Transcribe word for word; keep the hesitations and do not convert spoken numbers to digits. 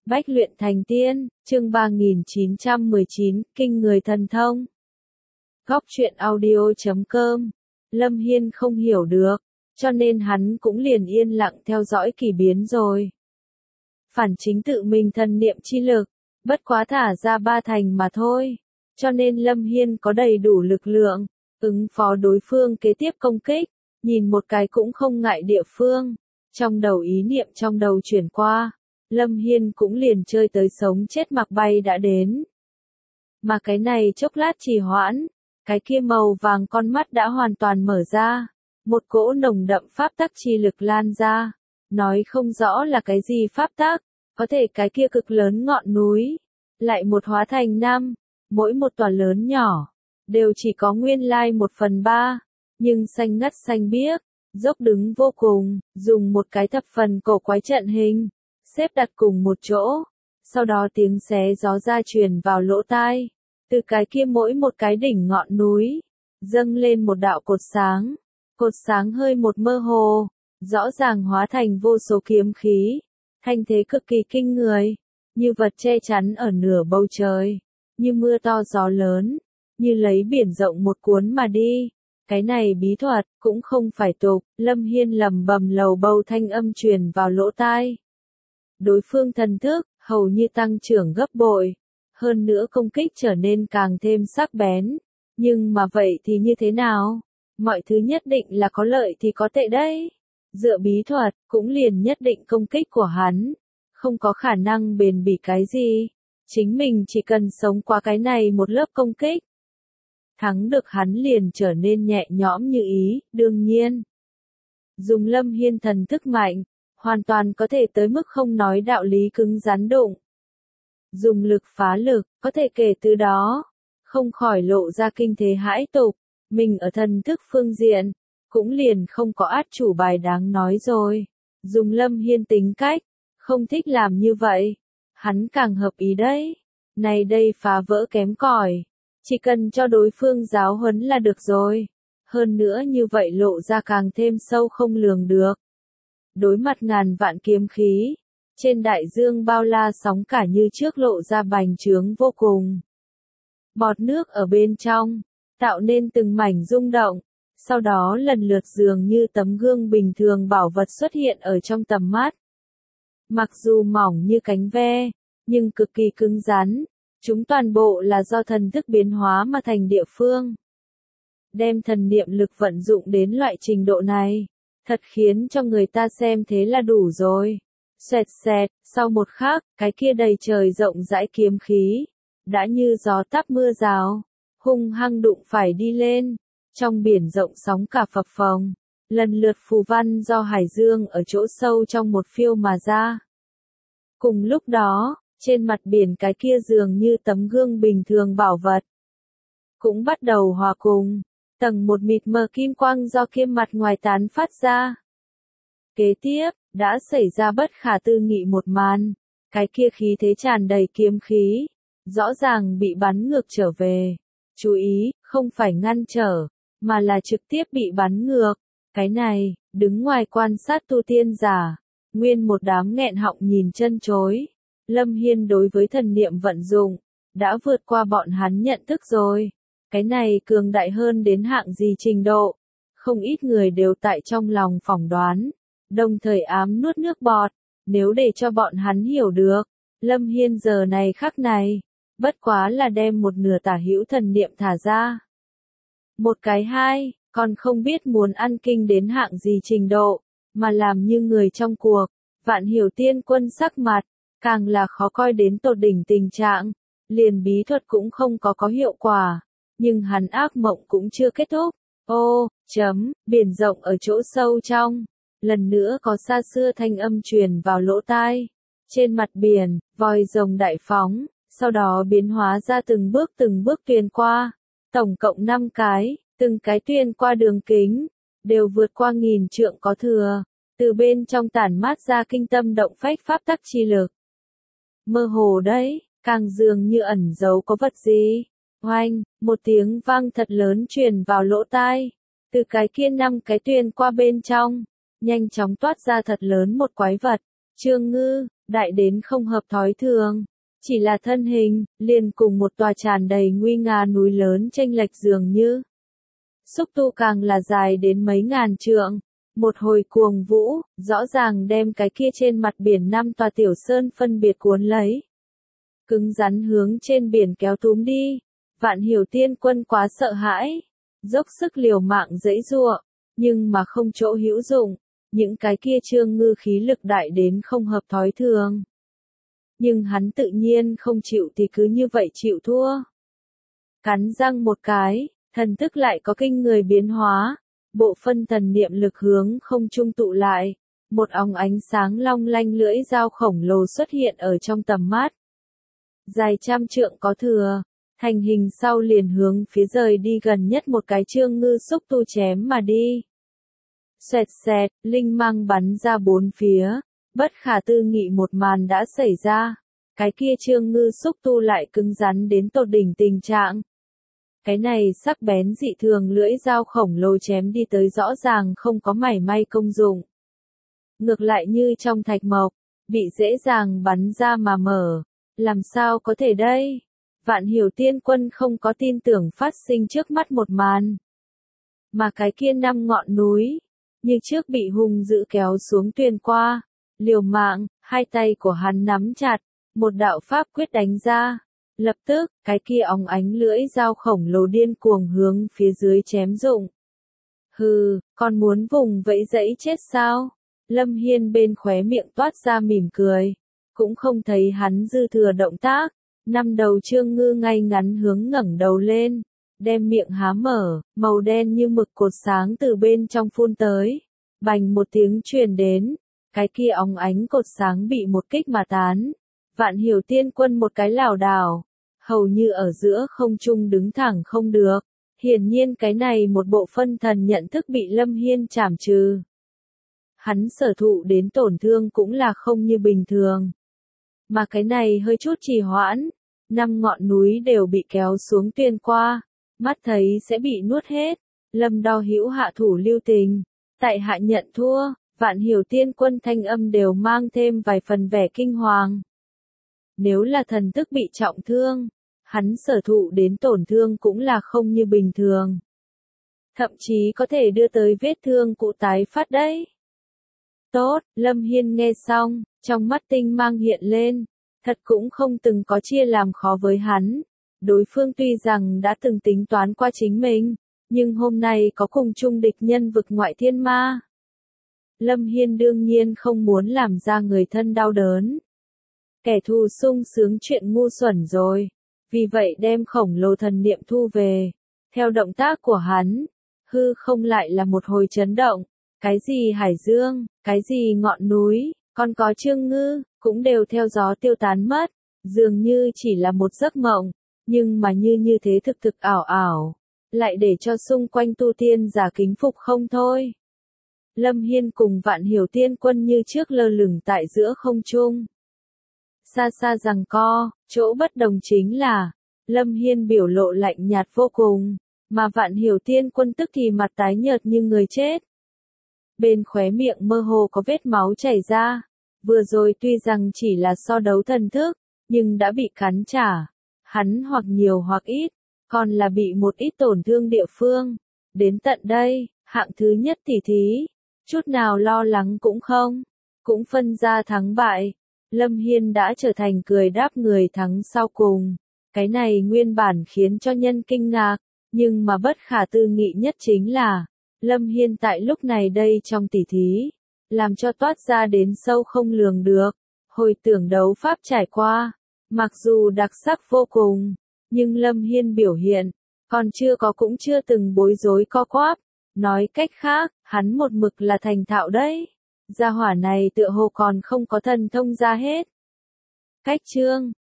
Bách luyện thành tiên, chương ba nghìn chín trăm mười chín, kinh người thần thông. Góc truyện audio chấm com. Lâm Hiên không hiểu được, cho nên hắn cũng liền yên lặng theo dõi kỳ biến rồi. Phản chính tự mình thần niệm chi lực, bất quá thả ra ba thành mà thôi, cho nên Lâm Hiên có đầy đủ lực lượng, ứng phó đối phương kế tiếp công kích, nhìn một cái cũng không ngại địa phương. Trong đầu ý niệm trong đầu chuyển qua, Lâm Hiên cũng liền chơi tới sống chết mặc bay đã đến. Mà cái này chốc lát trì hoãn, cái kia màu vàng con mắt đã hoàn toàn mở ra, một cỗ nồng đậm pháp tắc chi lực lan ra, nói không rõ là cái gì pháp tắc, có thể cái kia cực lớn ngọn núi, lại một hóa thành năm, mỗi một tòa lớn nhỏ, đều chỉ có nguyên lai một phần ba, nhưng xanh ngắt xanh biếc, dốc đứng vô cùng, dùng một cái thập phần cổ quái trận hình, xếp đặt cùng một chỗ, sau đó tiếng xé gió ra truyền vào lỗ tai, từ cái kia mỗi một cái đỉnh ngọn núi, dâng lên một đạo cột sáng, cột sáng hơi một mơ hồ, rõ ràng hóa thành vô số kiếm khí, thanh thế cực kỳ kinh người, như vật che chắn ở nửa bầu trời, như mưa to gió lớn, như lấy biển rộng một cuốn mà đi. Cái này bí thuật, cũng không phải tục, Lâm Hiên lầm bầm lầu bầu thanh âm truyền vào lỗ tai. Đối phương thần thức, hầu như tăng trưởng gấp bội, hơn nữa công kích trở nên càng thêm sắc bén. Nhưng mà vậy thì như thế nào? Mọi thứ nhất định là có lợi thì có tệ đấy. Dựa bí thuật, cũng liền nhất định công kích của hắn, không có khả năng bền bỉ cái gì. Chính mình chỉ cần sống qua cái này một lớp công kích. Thắng được hắn liền trở nên nhẹ nhõm như ý, đương nhiên. Dùng Lâm Hiên thần thức mạnh, hoàn toàn có thể tới mức không nói đạo lý cứng rắn đụng. Dùng lực phá lực, có thể kể từ đó, không khỏi lộ ra kinh thế hãi tục, mình ở thần thức phương diện, cũng liền không có át chủ bài đáng nói rồi. Dùng Lâm Hiên tính cách, không thích làm như vậy, hắn càng hợp ý đấy. Này đây phá vỡ kém cỏi. Chỉ cần cho đối phương giáo huấn là được rồi. Hơn nữa như vậy lộ ra càng thêm sâu không lường được. Đối mặt ngàn vạn kiếm khí, trên đại dương bao la sóng cả như trước lộ ra bành trướng vô cùng. Bọt nước ở bên trong, tạo nên từng mảnh rung động, sau đó lần lượt dường như tấm gương bình thường bảo vật xuất hiện ở trong tầm mắt. Mặc dù mỏng như cánh ve, nhưng cực kỳ cứng rắn. Chúng toàn bộ là do thần thức biến hóa mà thành địa phương. Đem thần niệm lực vận dụng đến loại trình độ này, thật khiến cho người ta xem thế là đủ rồi. Xoẹt xẹt, sau một khắc, cái kia đầy trời rộng rãi kiếm khí, đã như gió táp mưa rào, hung hăng đụng phải đi lên, trong biển rộng sóng cả phập phồng, lần lượt phù văn do hải dương ở chỗ sâu trong một phiêu mà ra. Cùng lúc đó, trên mặt biển cái kia dường như tấm gương bình thường bảo vật, cũng bắt đầu hòa cùng, tầng một mịt mờ kim quang do kia mặt ngoài tán phát ra. Kế tiếp, đã xảy ra bất khả tư nghị một màn, cái kia khí thế tràn đầy kiếm khí, rõ ràng bị bắn ngược trở về. Chú ý, không phải ngăn trở, mà là trực tiếp bị bắn ngược. Cái này, đứng ngoài quan sát tu tiên giả, nguyên một đám nghẹn họng nhìn chân chối. Lâm Hiên đối với thần niệm vận dụng, đã vượt qua bọn hắn nhận thức rồi. Cái này cường đại hơn đến hạng gì trình độ. Không ít người đều tại trong lòng phỏng đoán, đồng thời ám nuốt nước bọt, nếu để cho bọn hắn hiểu được. Lâm Hiên giờ này khắc này, bất quá là đem một nửa tả hữu thần niệm thả ra. Một cái hai, còn không biết muốn ăn kinh đến hạng gì trình độ, mà làm như người trong cuộc. Vạn Hiểu Tiên Quân sắc mặt, càng là khó coi đến tột đỉnh tình trạng, liền bí thuật cũng không có có hiệu quả, nhưng hắn ác mộng cũng chưa kết thúc. Ô, chấm, biển rộng ở chỗ sâu trong, lần nữa có xa xưa thanh âm truyền vào lỗ tai. Trên mặt biển, vòi rồng đại phóng, sau đó biến hóa ra từng bước từng bước tuyền qua, tổng cộng năm cái, từng cái tuyền qua đường kính, đều vượt qua nghìn trượng có thừa, từ bên trong tản mát ra kinh tâm động phách pháp tắc chi lực. Mơ hồ đấy, càng dường như ẩn giấu có vật gì. Oanh, một tiếng vang thật lớn truyền vào lỗ tai. Từ cái kia năm cái tuyền qua bên trong, nhanh chóng toát ra thật lớn một quái vật. Trương Ngư, đại đến không hợp thói thường. Chỉ là thân hình, liền cùng một tòa tràn đầy nguy nga núi lớn chênh lệch dường như. Xúc tu càng là dài đến mấy ngàn trượng. Một hồi cuồng vũ, rõ ràng đem cái kia trên mặt biển năm tòa tiểu sơn phân biệt cuốn lấy. Cứng rắn hướng trên biển kéo túm đi. Vạn Hiểu Tiên Quân quá sợ hãi. Dốc sức liều mạng giãy giụa, nhưng mà không chỗ hữu dụng. Những cái kia Trương Ngư khí lực đại đến không hợp thói thường. Nhưng hắn tự nhiên không chịu thì cứ như vậy chịu thua. Cắn răng một cái, thần thức lại có kinh người biến hóa. Bộ phân thần niệm lực hướng không trung tụ lại. Một óng ánh sáng long lanh lưỡi dao khổng lồ xuất hiện ở trong tầm mắt. Dài trăm trượng có thừa, thành hình sau liền hướng phía rời đi gần nhất một cái Trương Ngư xúc tu chém mà đi. Xoẹt xẹt, linh mang bắn ra bốn phía, bất khả tư nghị một màn đã xảy ra. Cái kia Trương Ngư xúc tu lại cứng rắn đến tột đỉnh tình trạng. Cái này sắc bén dị thường lưỡi dao khổng lồ chém đi tới rõ ràng không có mảy may công dụng. Ngược lại như trong thạch mộc, bị dễ dàng bắn ra mà mở. Làm sao có thể đây? Vạn Hiểu Tiên Quân không có tin tưởng phát sinh trước mắt một màn. Mà cái kia năm ngọn núi, như trước bị hung dữ kéo xuống tuyền qua. Liều mạng, hai tay của hắn nắm chặt, một đạo pháp quyết đánh ra. Lập tức, cái kia óng ánh lưỡi dao khổng lồ điên cuồng hướng phía dưới chém rụng. Hừ, còn muốn vùng vẫy dẫy chết sao? Lâm Hiên bên khóe miệng toát ra mỉm cười. Cũng không thấy hắn dư thừa động tác. Năm đầu Trương Ngư ngay ngắn hướng ngẩng đầu lên. Đem miệng há mở, màu đen như mực cột sáng từ bên trong phun tới. Bành một tiếng truyền đến. Cái kia óng ánh cột sáng bị một kích mà tán. Vạn Hiểu Tiên Quân một cái lảo đảo, hầu như ở giữa không trung đứng thẳng không được. Hiển nhiên cái này một bộ phân thần nhận thức bị Lâm Hiên trảm trừ. Hắn sở thụ đến tổn thương cũng là không như bình thường. Mà cái này hơi chút trì hoãn, năm ngọn núi đều bị kéo xuống tuyền qua, mắt thấy sẽ bị nuốt hết. Lâm Đao hữu hạ thủ lưu tình, tại hạ nhận thua. Vạn Hiểu Tiên Quân thanh âm đều mang thêm vài phần vẻ kinh hoàng. Nếu là thần thức bị trọng thương, hắn sở thụ đến tổn thương cũng là không như bình thường. Thậm chí có thể đưa tới vết thương cũ tái phát đấy. Tốt, Lâm Hiên nghe xong, trong mắt tinh mang hiện lên, thật cũng không từng có chia làm khó với hắn. Đối phương tuy rằng đã từng tính toán qua chính mình, nhưng hôm nay có cùng chung địch nhân vực ngoại thiên ma. Lâm Hiên đương nhiên không muốn làm ra người thân đau đớn. Kẻ thù sung sướng chuyện ngu xuẩn rồi. Vì vậy đem khổng lồ thần niệm thu về. Theo động tác của hắn, hư không lại là một hồi chấn động. Cái gì hải dương, cái gì ngọn núi, còn có Trương Ngư, cũng đều theo gió tiêu tán mất. Dường như chỉ là một giấc mộng, nhưng mà như như thế thực thực ảo ảo. Lại để cho xung quanh tu tiên giả kính phục không thôi. Lâm Hiên cùng Vạn Hiểu Tiên Quân như trước lơ lửng tại giữa không trung. Xa xa giằng co, chỗ bất đồng chính là, Lâm Hiên biểu lộ lạnh nhạt vô cùng, mà Vạn Hiểu Tiên Quân tức thì mặt tái nhợt như người chết. Bên khóe miệng mơ hồ có vết máu chảy ra, vừa rồi tuy rằng chỉ là so đấu thần thức, nhưng đã bị cắn trả, hắn hoặc nhiều hoặc ít, còn là bị một ít tổn thương địa phương. Đến tận đây, hạng thứ nhất tỉ thí, chút nào lo lắng cũng không, cũng phân ra thắng bại. Lâm Hiên đã trở thành cười đáp người thắng sau cùng. Cái này nguyên bản khiến cho nhân kinh ngạc, nhưng mà bất khả tư nghị nhất chính là, Lâm Hiên tại lúc này đây trong tỉ thí, làm cho toát ra đến sâu không lường được. Hồi tưởng đấu pháp trải qua, mặc dù đặc sắc vô cùng, nhưng Lâm Hiên biểu hiện, còn chưa có cũng chưa từng bối rối co quắp. Nói cách khác, hắn một mực là thành thạo đấy. Gia hỏa này tựa hồ còn không có thần thông ra hết. Cách chương